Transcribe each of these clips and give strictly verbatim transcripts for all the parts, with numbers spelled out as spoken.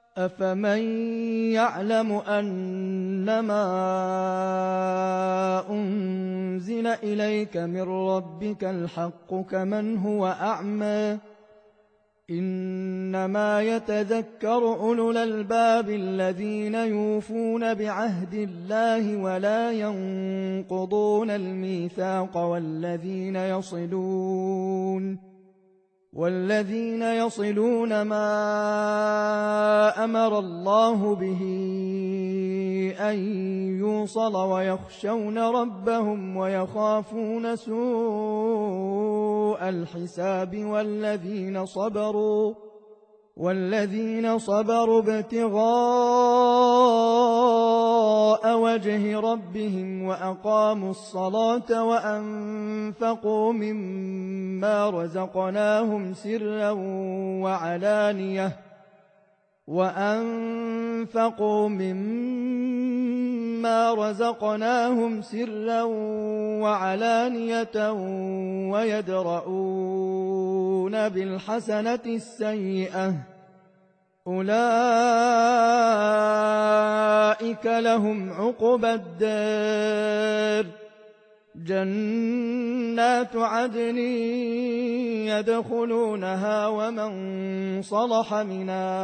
أفمن يعلم أنما أنزل إليك من ربك الحق كمن هو أعمى إنما يتذكر أولو الألباب الذين يوفون بعهد الله ولا ينقضون الميثاق والذين يصلون والذين يصلون ما أمر الله به أن يوصل ويخشون ربهم ويخافون سوء الحساب والذين صبروا والذين صبروا ابتغاء وجه ربهم وأقاموا الصلاة وأنفقوا مما رزقناهم سرا وعلانية وأنفقوا مما رزقناهم سرا وعلانية ويدرؤون بالحسنة السيئة أولئك لهم عقبى الدار جنات عدن يدخلونها ومن صلح من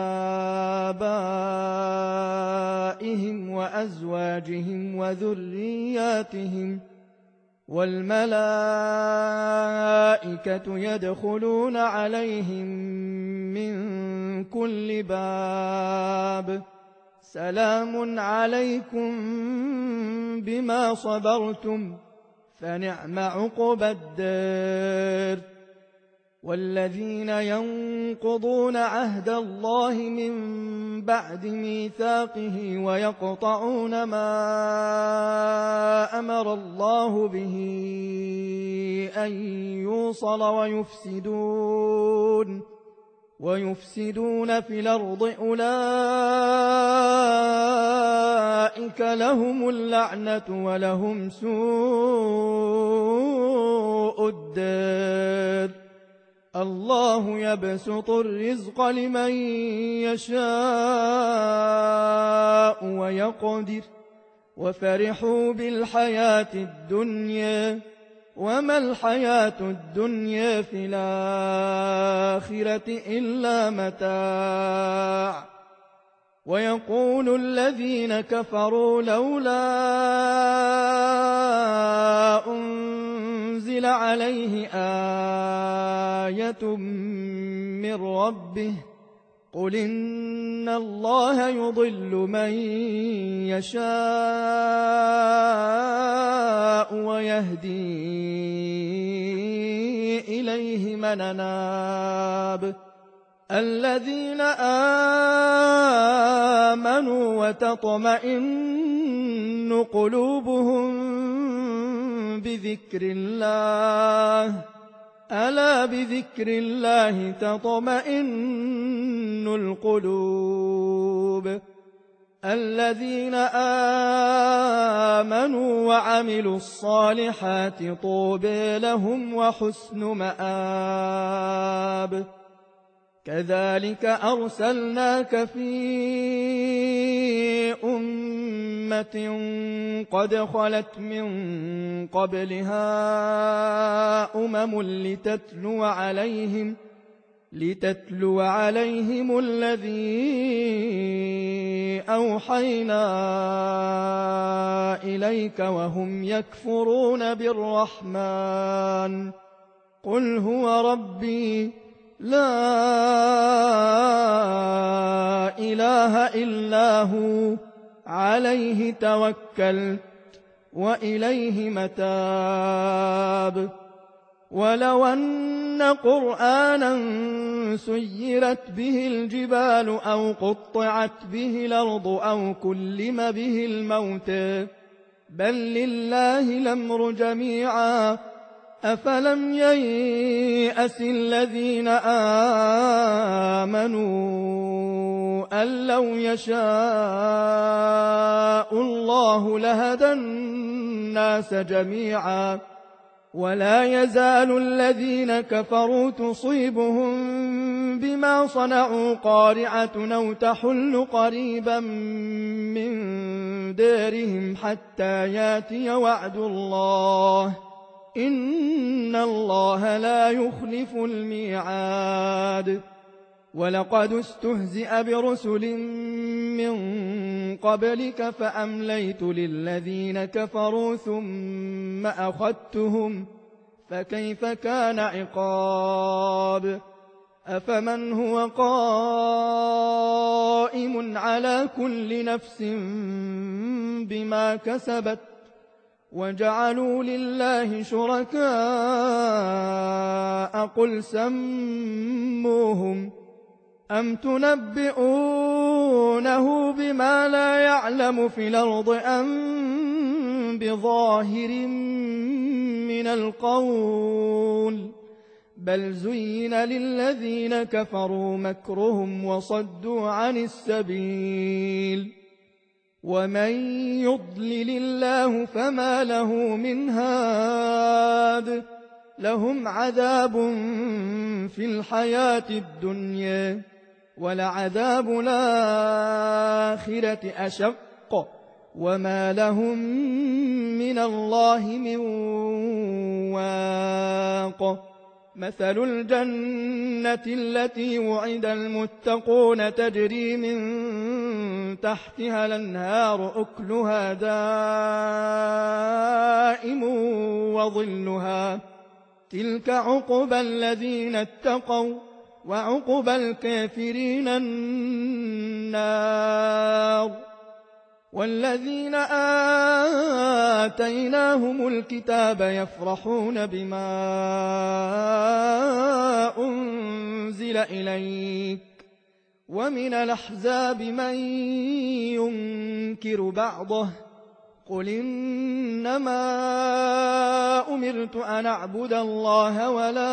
آبائهم وأزواجهم وذرياتهم والملائكة يدخلون عليهم من كل باب سلام عليكم بما صبرتم فنعم عقبى الدار والذين ينقضون عهد الله من بعد ميثاقه ويقطعون ما أمر الله به أن يوصل ويفسدون ويفسدون في الأرض أولئك لهم اللعنة ولهم سوء الدار الله يبسط الرزق لمن يشاء ويقدر وفرحوا بالحياة الدنيا وما الحياة الدنيا في الآخرة إلا متاع ويقول الذين كفروا لولا أنزل عليه آية من ربه قل إن الله يضل من يشاء ويهدي إليه من أناب الذين آمنوا وتطمئن قلوبهم بذكر الله ألا بذكر الله تطمئن القلوب الذين آمنوا وعملوا الصالحات طوبى لهم وحسن مآب كذلك أرسلناك في أمة قد خلت من قبلها أمم لتتلو عليهم لتتلو عليهم الذي أوحينا إليك وهم يكفرون بالرحمن قل هو ربي لا إله إلا هو عليه توكلت وإليه متاب ولو أن قرآنا سيرت به الجبال أو قطعت به الأرض أو كلم به الموت بل لله الأمر جميعا أفلم ييأس الذين آمنوا أن لو يشاء الله لهدى الناس جميعا ولا يزال الذين كفروا تصيبهم بما صنعوا قارعة أو تحل قريبا من دارهم حتى ياتي وعد الله إن الله لا يخلف الميعاد ولقد استهزئ برسل من قبلك فأمليت للذين كفروا ثم أخذتهم فكيف كان عقاب أفمن هو قائم على كل نفس بما كسبت وجعلوا لله شركاء قل سموهم أم تنبئونه بما لا يعلم في الأرض أم بظاهر من القول بل زين للذين كفروا مكرهم وصدوا عن السبيل ومن يضلل الله فما له من هاد لهم عذاب في الحياة الدنيا ولعذاب الآخرة أشق وما لهم من الله من واق مثل الجنة التي وعد المتقون تجري من تحتها الأنهار أكلها دائم وظلها تلك عقبى الذين اتقوا وعقبى الكافرين النار والذين آتيناهم الكتاب يفرحون بما أنزل إليك ومن الأحزاب من ينكر بعضه قل إنما أمرت أن أعبد الله ولا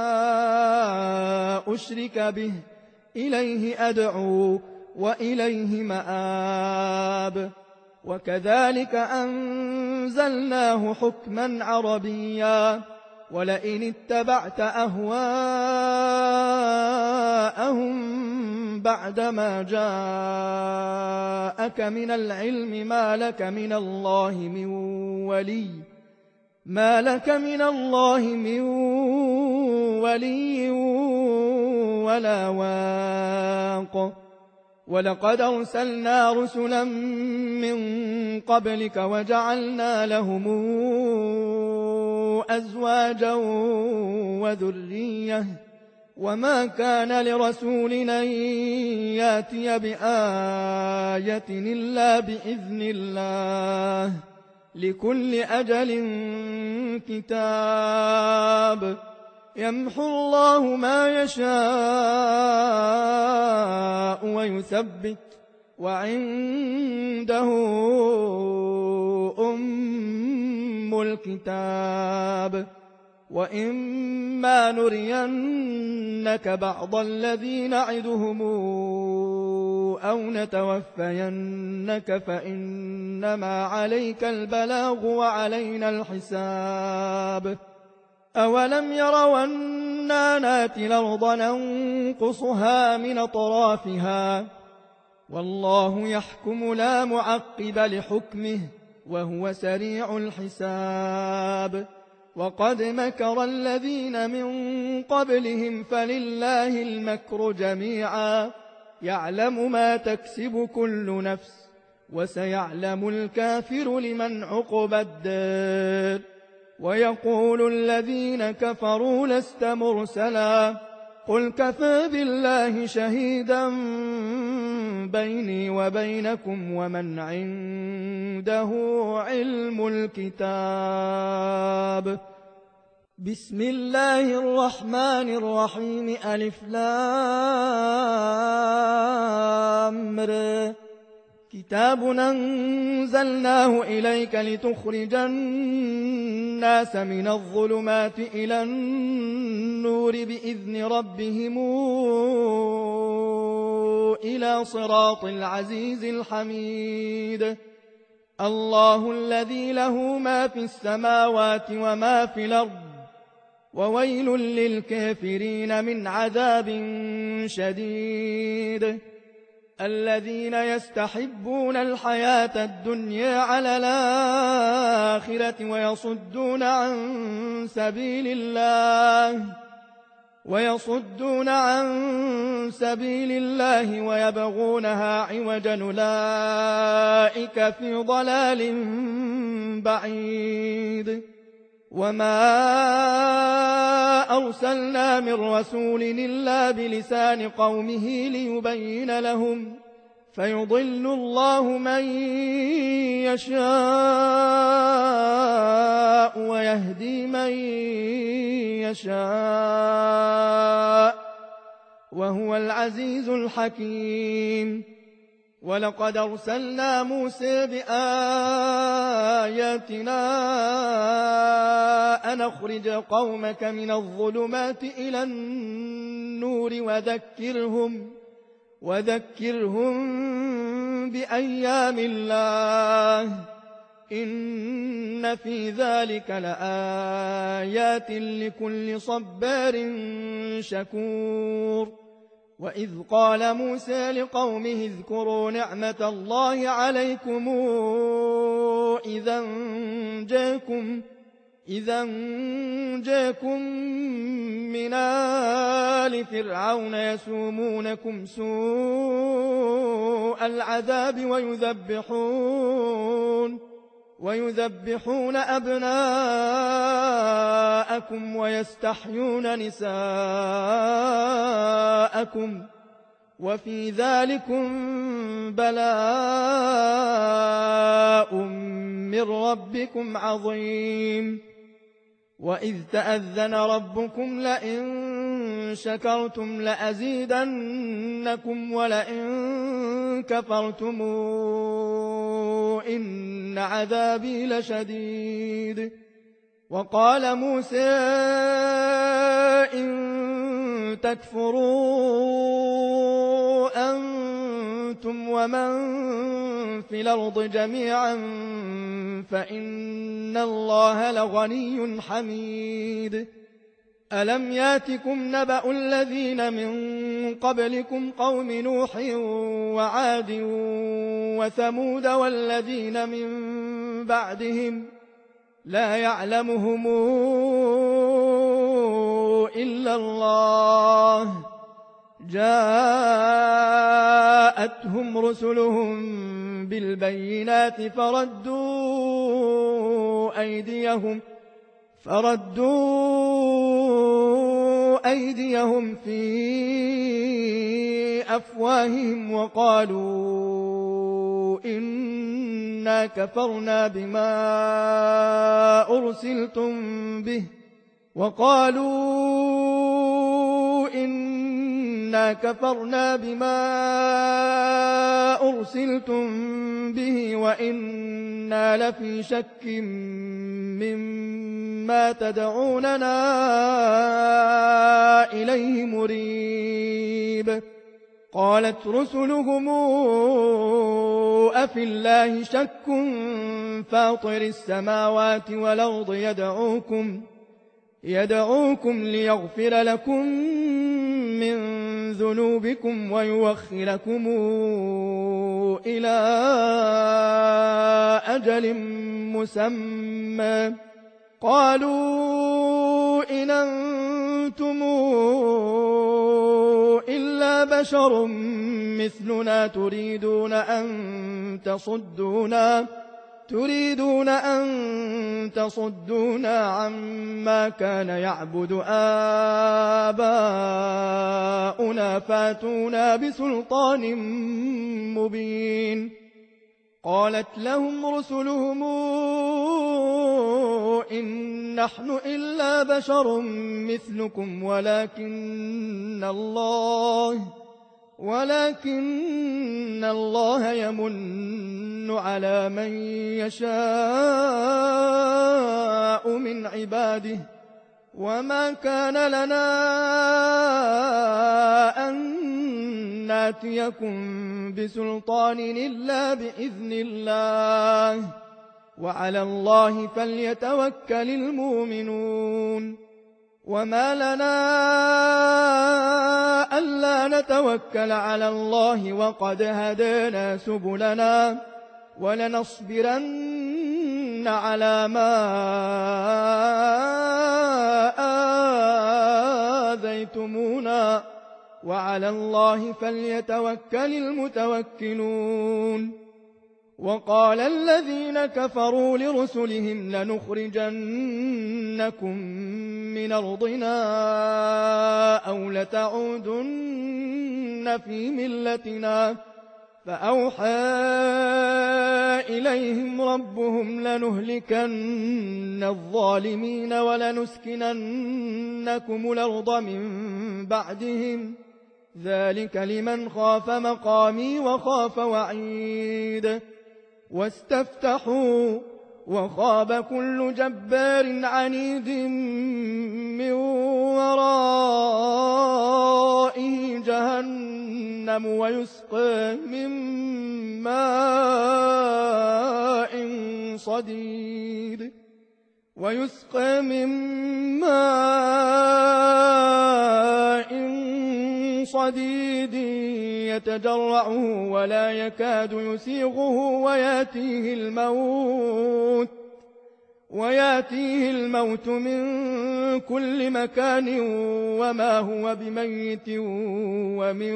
أشرك به إليه أدعو وإليه مآب وكذلك أنزلناه حكما عربيا ولئن اتبعت أهواءهم بعدما جاءك من العلم ما لك من الله من ولي ما لك من الله من ولي ولا واق ولقد أرسلنا رسلا من قبلك وجعلنا لهم أزواجا وذرية وما كان لرسول أن ياتي بآية إلا بإذن الله لكل أجل كتاب يمحو الله ما يشاء ويثبت وعنده أم الكتاب وإما نرينك بعض الذي نعدهم أو نتوفينك فإنما عليك البلاغ وعلينا الحساب أولم يروا أنا ناتي الأرض ننقصها من أطرافها والله يحكم لا معقب لحكمه وهو سريع الحساب وقد مكر الذين من قبلهم فلله المكر جميعا يعلم ما تكسب كل نفس وسيعلم الكافر لمن عقبى الدار ويقول الذين كفروا لست مرسلا قل كفى بالله شهيدا بيني وبينكم ومن عنده علم الكتاب بسم الله الرحمن الرحيم ألف لام ر كتاب أنزلناه إليك لتخرج الناس من الظلمات إلى النور بإذن ربهم إلى صراط العزيز الحميد الله الذي له ما في السماوات وما في الأرض وويل للكافرين من عذاب شديد. الذين يستحبون الحياة الدنيا على الآخرة ويصدون عن سبيل الله ويصدون عن سبيل الله ويبغونها عوجا أولئك في ضلال بعيد. وما أرسلنا من رسول إلا بلسان قومه ليبين لهم فيضل الله من يشاء ويهدي من يشاء وهو العزيز الحكيم. ولقد أرسلنا موسى بآياتنا أن أخرج قومك من الظلمات إلى النور وذكرهم, وذكرهم بأيام الله إن في ذلك لآيات لكل صبار شكور. وإذ قال موسى لقومه اذكروا نعمة الله عليكم إذا جاءكم, إذا جاءكم من آل فرعون يسومونكم سوء العذاب ويذبحون ويذبحون أبناءكم ويستحيون نساءكم وفي ذلكم بلاء من ربكم عظيم. وإذ تأذن ربكم لئن شكرتم لأزيدنكم ولئن كفرتم إن عذابي لشديد. وقال موسى إن تكفروا أنتم ومن في الأرض جميعا فإن الله لغني حميد. ألم ياتكم نبأ الذين من قبلكم قوم نوح وعاد وثمود والذين من بعدهم لا يعلمهم إلا الله جاءتهم رسلهم بالبينات فردوا أيديهم فردوا أيديهم في أفواههم وقالوا إنا كفرنا بما أرسلتم به وقالوا إنا كفرنا بما أرسلتم به وإنا لفي شك مما تدعوننا إليه مريب. قالت رسلهم أفي الله شك فاطر السماوات والأرض يدعوكم يدعوكم ليغفر لكم من ذنوبكم ويوخركم إلى أجل مسمى قالوا إن أنتم إلا بشر مثلنا تريدون أن تصدونا تريدون أن تصدونا عما كان يعبد آباؤنا فاتونا بسلطان مبين. قالت لهم رسلهم إن نحن إلا بشر مثلكم ولكن الله ولكن الله يمن على من يشاء من عباده وما كان لنا أن ناتيكم بسلطان إلا بإذن الله وعلى الله فليتوكل المؤمنون. وما لنا ألا نتوكل على الله وقد هدانا سبلنا ولنصبرن على ما آذيتمونا وعلى الله فليتوكل المتوكلون. وقال الذين كفروا لرسلهم لنخرجنكم من أرضنا أو لتعودن في ملتنا فأوحى إليهم ربهم لنهلكن الظالمين ولنسكننكم الأرض من بعدهم ذلك لمن خاف مقامي وخاف وعيد. واستفتحوا وخاب كل جبار عنيد من ورائه جهنم ويسقى من ماء صديد ويسقى من ماء صديد يتجرعه ولا يكاد يسيغه وياتيه الموت وياتيه الموت من كل مكان وما هو بميت ومن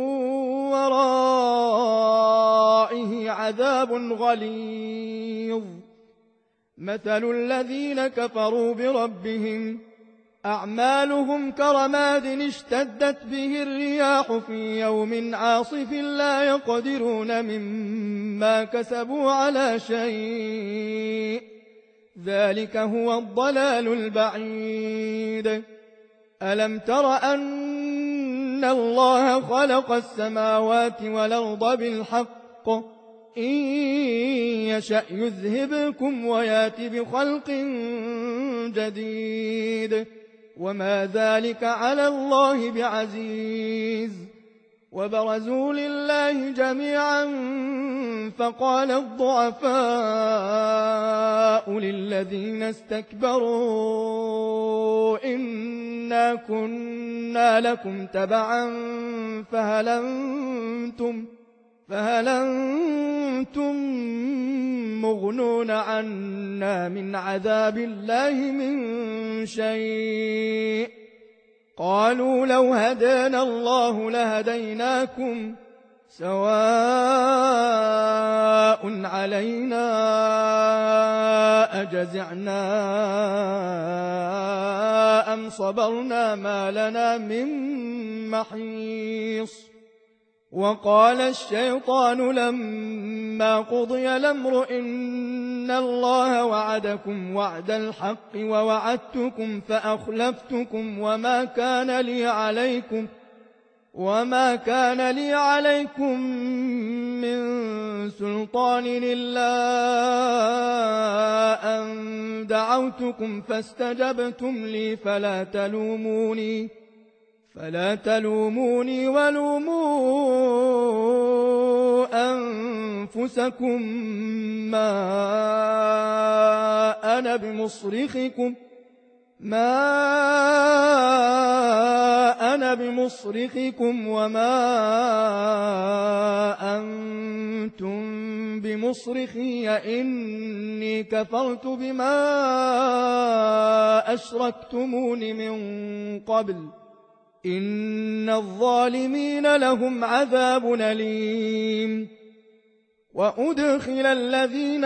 ورائه عذاب غليظ. مثل الذين كفروا بربهم أعمالهم كرماد اشتدت به الرياح في يوم عاصف لا يقدرون مما كسبوا على شيء ذلك هو الضلال البعيد. ألم تر أن الله خلق السماوات والأرض بالحق إن يشأ يذهبكم ويات بخلق جديد وما ذلك على الله بعزيز. وبرزوا لله جميعا فقال الضعفاء للذين استكبروا إنا كنا لكم تبعا فهل أنتم فهل أنتم مغنون عنا من عذاب الله من شيء قالوا لو هدانا الله لهديناكم سواء علينا أجزعنا أم صبرنا ما لنا من محيص. وقال الشيطان لما قضي الأمر إن الله وعدكم وعد الحق ووعدتكم فأخلفتكم وما كان لي عليكم وما كان لي عليكم من سلطان إلا أن دعوتكم فاستجبتم لي فلا تلوموني فلا تلوموني ولوموا أنفسكم ما أنا بمصرخكم ما أنا بمصرخكم وما أنتم بمصرخي إني كفرت بما أشركتمون من قبل إن الظالمين لهم عذاب أليم. وأدخل الذين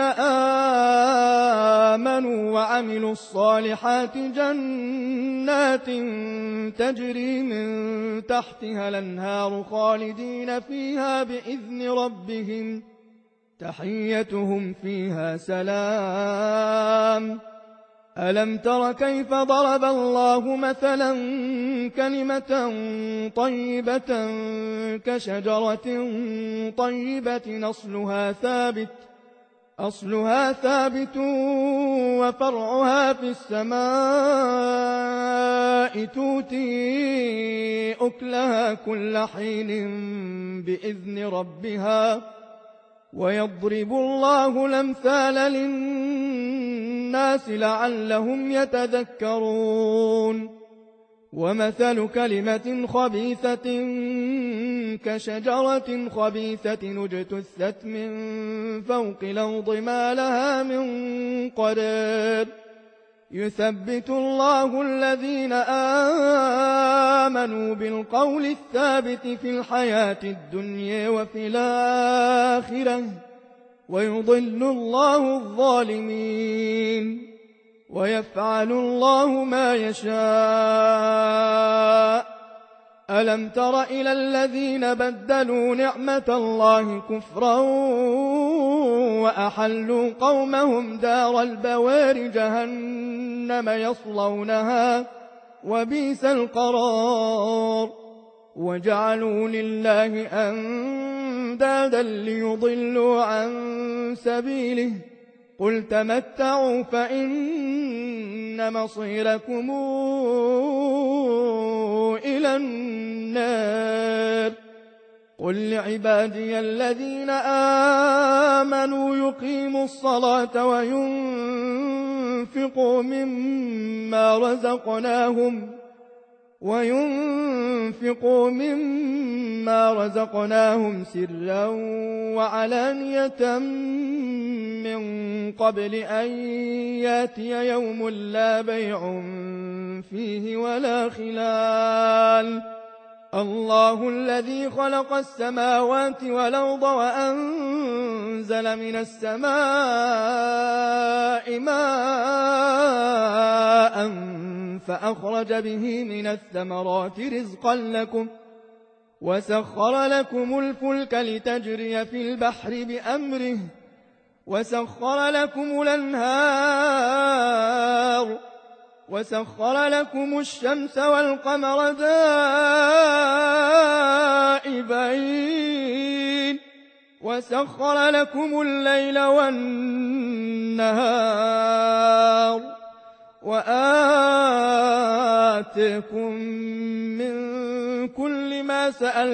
آمنوا وعملوا الصالحات جنات تجري من تحتها الأنهار خالدين فيها بإذن ربهم تحيتهم فيها سلام. ألم تر كيف ضرب الله مثلا كلمة طيبة كشجرة طيبة أصلها ثابت أصلها ثابت وفرعها في السماء تؤتي أكلها كل حين بإذن ربها ويضرب الله الأمثال للناس لعلهم يتذكرون. ومثل كلمة خبيثة كشجرة خبيثة اجتثت من فوق الأرض ما لها من قرار يثبت الله الذين آمنوا بالقول الثابت في الحياة الدنيا وفي الآخرة ويضل الله الظالمين ويفعل الله ما يشاء. ألم تر إلى الذين بدلوا نعمة الله كفرا وأحلوا قومهم دار البوار جهنم يصلونها وبئس القرار وجعلوا لله أندادا ليضلوا عن سبيله قل تمتعوا فإن مصيركم إلى النار. قل لعبادي الذين آمنوا يقيموا الصلاة وينفقوا مما رزقناهم وينفقوا مما رزقناهم سرا وعلانية من قبل أن ياتي يوم لا بيع فيه ولا خلال. الله الذي خلق السماوات والأرض وأنزل من السماء ماء فأخرج به من الثمرات رزقا لكم وسخر لكم الفلك لتجري في البحر بأمره وسخر لكم الأنهار وسخر لكم الشمس والقمر دائبين وسخر لكم الليل والنهار وآتاكم من كل ما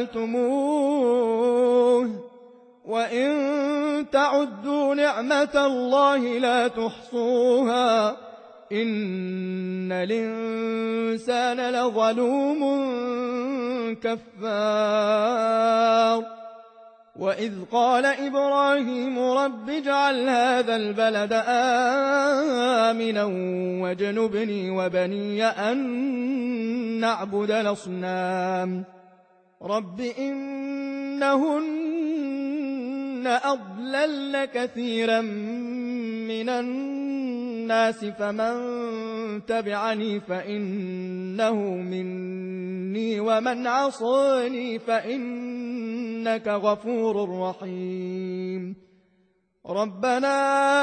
سألتموه وإن تعدوا نعمة الله لا تحصوها إن الإنسان لظلوم كفار. وإذ قال إبراهيم رب اجعل هذا البلد آمنا واجنبني وبني أن نعبد الأصنام رب إنهن أضللن كثيرا من الناس فمن تبعني فإنه مني ومن عصاني فإنك غفور رحيم. ربنا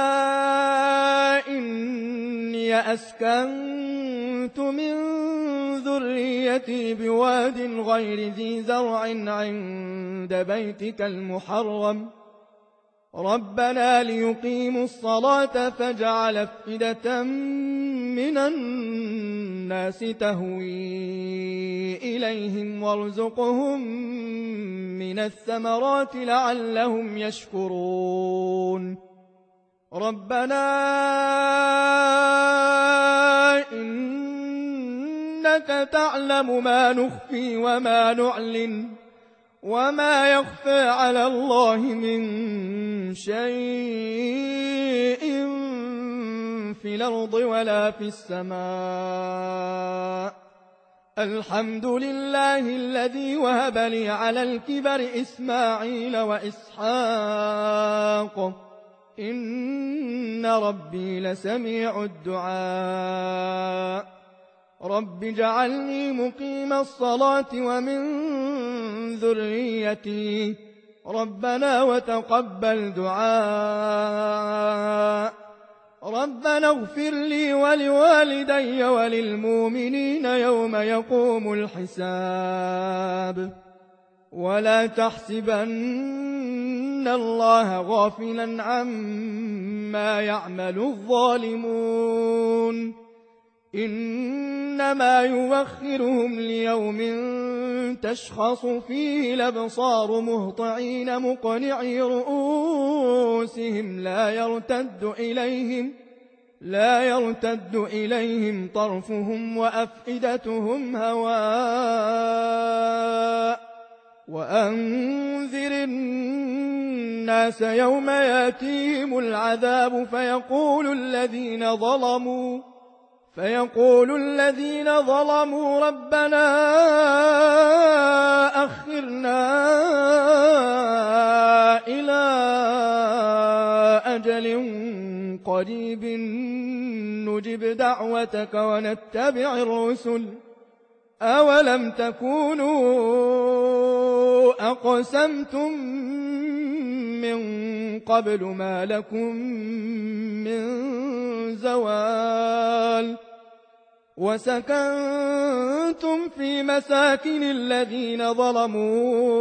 إني أسكنت من ذريتي بواد غير ذي زرع عند بيتك المحرم ربنا ليقيموا الصلاة فاجعل أفئدة من الناس تهوي إليهم وارزقهم من الثمرات لعلهم يشكرون. ربنا إنك تعلم ما نخفي وما نعلن وما يخفى على الله من شيء في الأرض ولا في السماء. الحمد لله الذي وهب لي على الكبر إسماعيل وإسحاق إن ربي لسميع الدعاء. رب اجعلني مقيم الصلاة ومن ذريتي ربنا وتقبل دعاء. ربنا اغفر لي ولوالدي وللمؤمنين يوم يقوم الحساب. ولا تحسبن الله غافلا عما يعمل الظالمون إنما يوخرهم ليوم تشخص فيه الأبصار مهطعين مقنعي رؤوسهم لا يرتد إليهم لا يرتد إليهم طرفهم وأفئدتهم هواء وأنذر الناس يوم يأتيهم العذاب فيقول الذين ظلموا فيقول الذين ظلموا ربنا أخرنا إلى أجل قريب نجب دعوتك ونتبع الرسل أولم تكونوا أقسمتم من قبل ما لكم من زوال وسكنتم في مساكن الذين ظلموا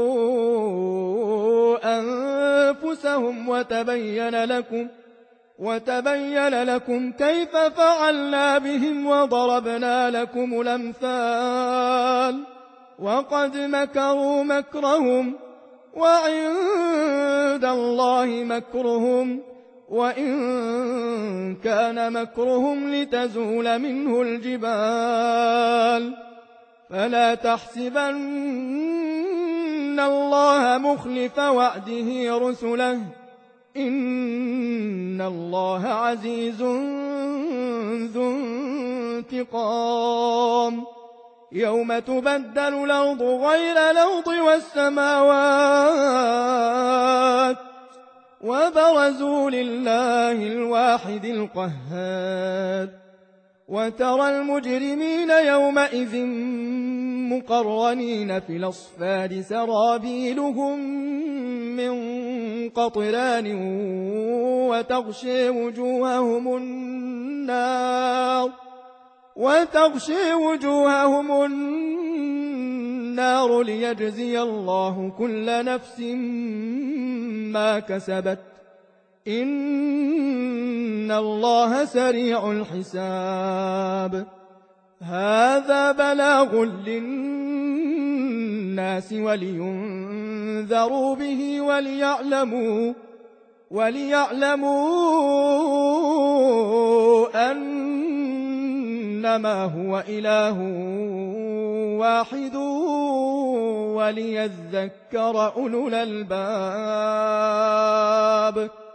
أنفسهم وتبين لكم وتبين لكم كيف فعلنا بهم وضربنا لكم الأمثال وقد مكروا مكرهم وعند الله مكرهم وإن كان مكرهم لتزول منه الجبال فلا تحسبن الله مخلف وعده رسله إن الله عزيز ذو انتقام يوم تبدل الأرض غير الأرض والسماوات وبرزوا لله الواحد القهار وترى المجرمين يومئذ مقرنين في الأصفاد سرابيلهم من قطران وتغشي وجوههم النار وتغشي وجوههم النار ليجزي الله كل نفس ما كسبت إن الله سريع الحساب هذا بلاغ للناس ولينذروا به وليعلموا وليعلموا أنما هو إله واحد وليذكر أولو الألباب